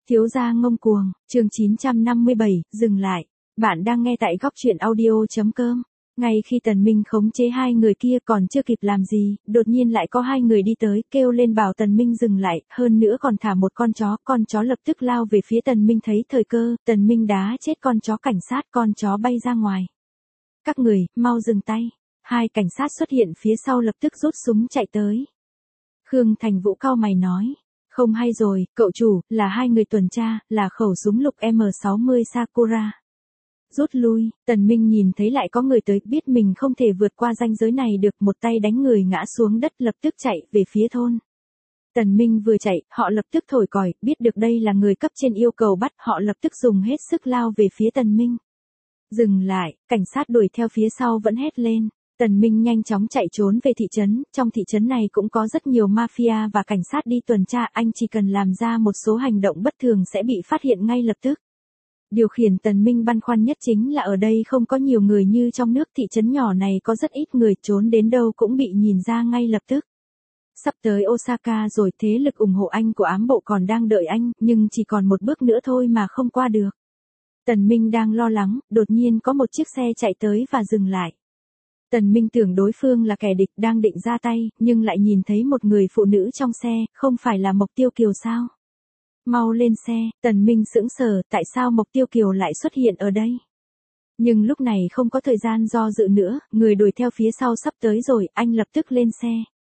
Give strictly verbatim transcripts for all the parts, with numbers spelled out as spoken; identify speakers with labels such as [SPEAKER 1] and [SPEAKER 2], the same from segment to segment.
[SPEAKER 1] Thiếu gia ngông cuồng, chương chín trăm năm mươi bảy, dừng lại. Bạn đang nghe tại góc truyện audio.com. Ngay khi Tần Minh khống chế hai người kia còn chưa kịp làm gì, đột nhiên lại có hai người đi tới, kêu lên bảo Tần Minh dừng lại, hơn nữa còn thả một con chó, con chó lập tức lao về phía Tần Minh. Thấy thời cơ, Tần Minh đá chết con chó cảnh sát, con chó bay ra ngoài. Các người, mau dừng tay. Hai cảnh sát xuất hiện phía sau lập tức rút súng chạy tới. Khương Thành Vũ cau mày nói. Không hay rồi, cậu chủ, là hai người tuần tra, là khẩu súng lục M sáu mươi Sakura. Rút lui, Tần Minh nhìn thấy lại có người tới, biết mình không thể vượt qua ranh giới này được, một tay đánh người ngã xuống đất, lập tức chạy về phía thôn. Tần Minh vừa chạy, họ lập tức thổi còi, biết được đây là người cấp trên yêu cầu bắt, họ lập tức dùng hết sức lao về phía Tần Minh. Dừng lại, cảnh sát đuổi theo phía sau vẫn hét lên. Tần Minh nhanh chóng chạy trốn về thị trấn, trong thị trấn này cũng có rất nhiều mafia và cảnh sát đi tuần tra, anh chỉ cần làm ra một số hành động bất thường sẽ bị phát hiện ngay lập tức. Điều khiển Tần Minh băn khoăn nhất chính là ở đây không có nhiều người như trong nước, thị trấn nhỏ này có rất ít người, trốn đến đâu cũng bị nhìn ra ngay lập tức. Sắp tới Osaka rồi, thế lực ủng hộ anh của ám bộ còn đang đợi anh, nhưng chỉ còn một bước nữa thôi mà không qua được. Tần Minh đang lo lắng, đột nhiên có một chiếc xe chạy tới và dừng lại. Tần Minh tưởng đối phương là kẻ địch đang định ra tay, nhưng lại nhìn thấy một người phụ nữ trong xe, không phải là Mộc Tiêu Kiều sao? Mau lên xe, Tần Minh sững sờ, tại sao Mộc Tiêu Kiều lại xuất hiện ở đây? Nhưng lúc này không có thời gian do dự nữa, người đuổi theo phía sau sắp tới rồi, anh lập tức lên xe.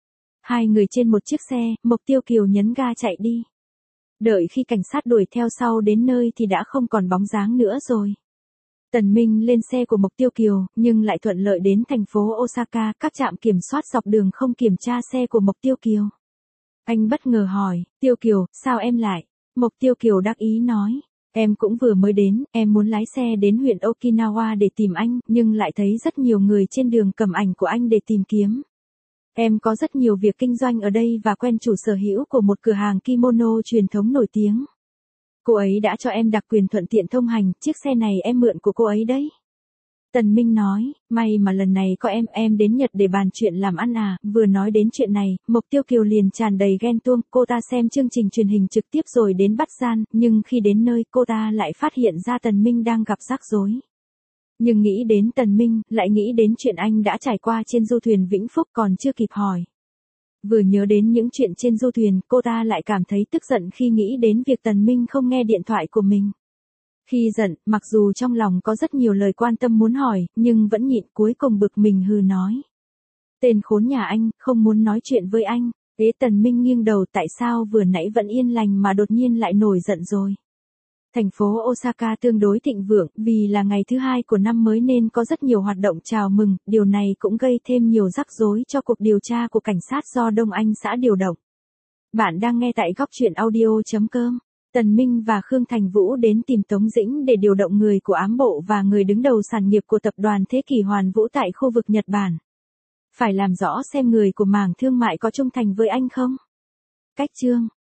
[SPEAKER 1] Hai người trên một chiếc xe, Mộc Tiêu Kiều nhấn ga chạy đi. Đợi khi cảnh sát đuổi theo sau đến nơi thì đã không còn bóng dáng nữa rồi. Tần Minh lên xe của Mộc Tiêu Kiều, nhưng lại thuận lợi đến thành phố Osaka, các trạm kiểm soát dọc đường không kiểm tra xe của Mộc Tiêu Kiều. Anh bất ngờ hỏi, Tiêu Kiều, sao em lại? Mộc Tiêu Kiều đắc ý nói, em cũng vừa mới đến, em muốn lái xe đến huyện Okinawa để tìm anh, nhưng lại thấy rất nhiều người trên đường cầm ảnh của anh để tìm kiếm. Em có rất nhiều việc kinh doanh ở đây và quen chủ sở hữu của một cửa hàng kimono truyền thống nổi tiếng. Cô ấy đã cho em đặc quyền thuận tiện thông hành, chiếc xe này em mượn của cô ấy đấy. Tần Minh nói, may mà lần này có em, em đến Nhật để bàn chuyện làm ăn à, vừa nói đến chuyện này, Mộc Tiêu Kiều liền tràn đầy ghen tuông, cô ta xem chương trình truyền hình trực tiếp rồi đến bắt gian, nhưng khi đến nơi cô ta lại phát hiện ra Tần Minh đang gặp rắc rối. Nhưng nghĩ đến Tần Minh, lại nghĩ đến chuyện anh đã trải qua trên du thuyền Vĩnh Phúc còn chưa kịp hỏi. Vừa nhớ đến những chuyện trên du thuyền, cô ta lại cảm thấy tức giận khi nghĩ đến việc Tần Minh không nghe điện thoại của mình. Khi giận, mặc dù trong lòng có rất nhiều lời quan tâm muốn hỏi, nhưng vẫn nhịn, cuối cùng bực mình hừ nói. Tên khốn nhà anh, không muốn nói chuyện với anh. Ế Tần Minh nghiêng đầu, tại sao vừa nãy vẫn yên lành mà đột nhiên lại nổi giận rồi. Thành phố Osaka tương đối thịnh vượng, vì là ngày thứ hai của năm mới nên có rất nhiều hoạt động chào mừng, điều này cũng gây thêm nhiều rắc rối cho cuộc điều tra của cảnh sát do Đông Anh xã điều động. Bạn đang nghe tại góc truyện audio.com. Tần Minh và Khương Thành Vũ đến tìm Tống Dĩnh để điều động người của ám bộ và người đứng đầu sản nghiệp của tập đoàn Thế Kỷ Hoàn Vũ tại khu vực Nhật Bản. Phải làm rõ xem người của mảng thương mại có trung thành với anh không? Cách chương.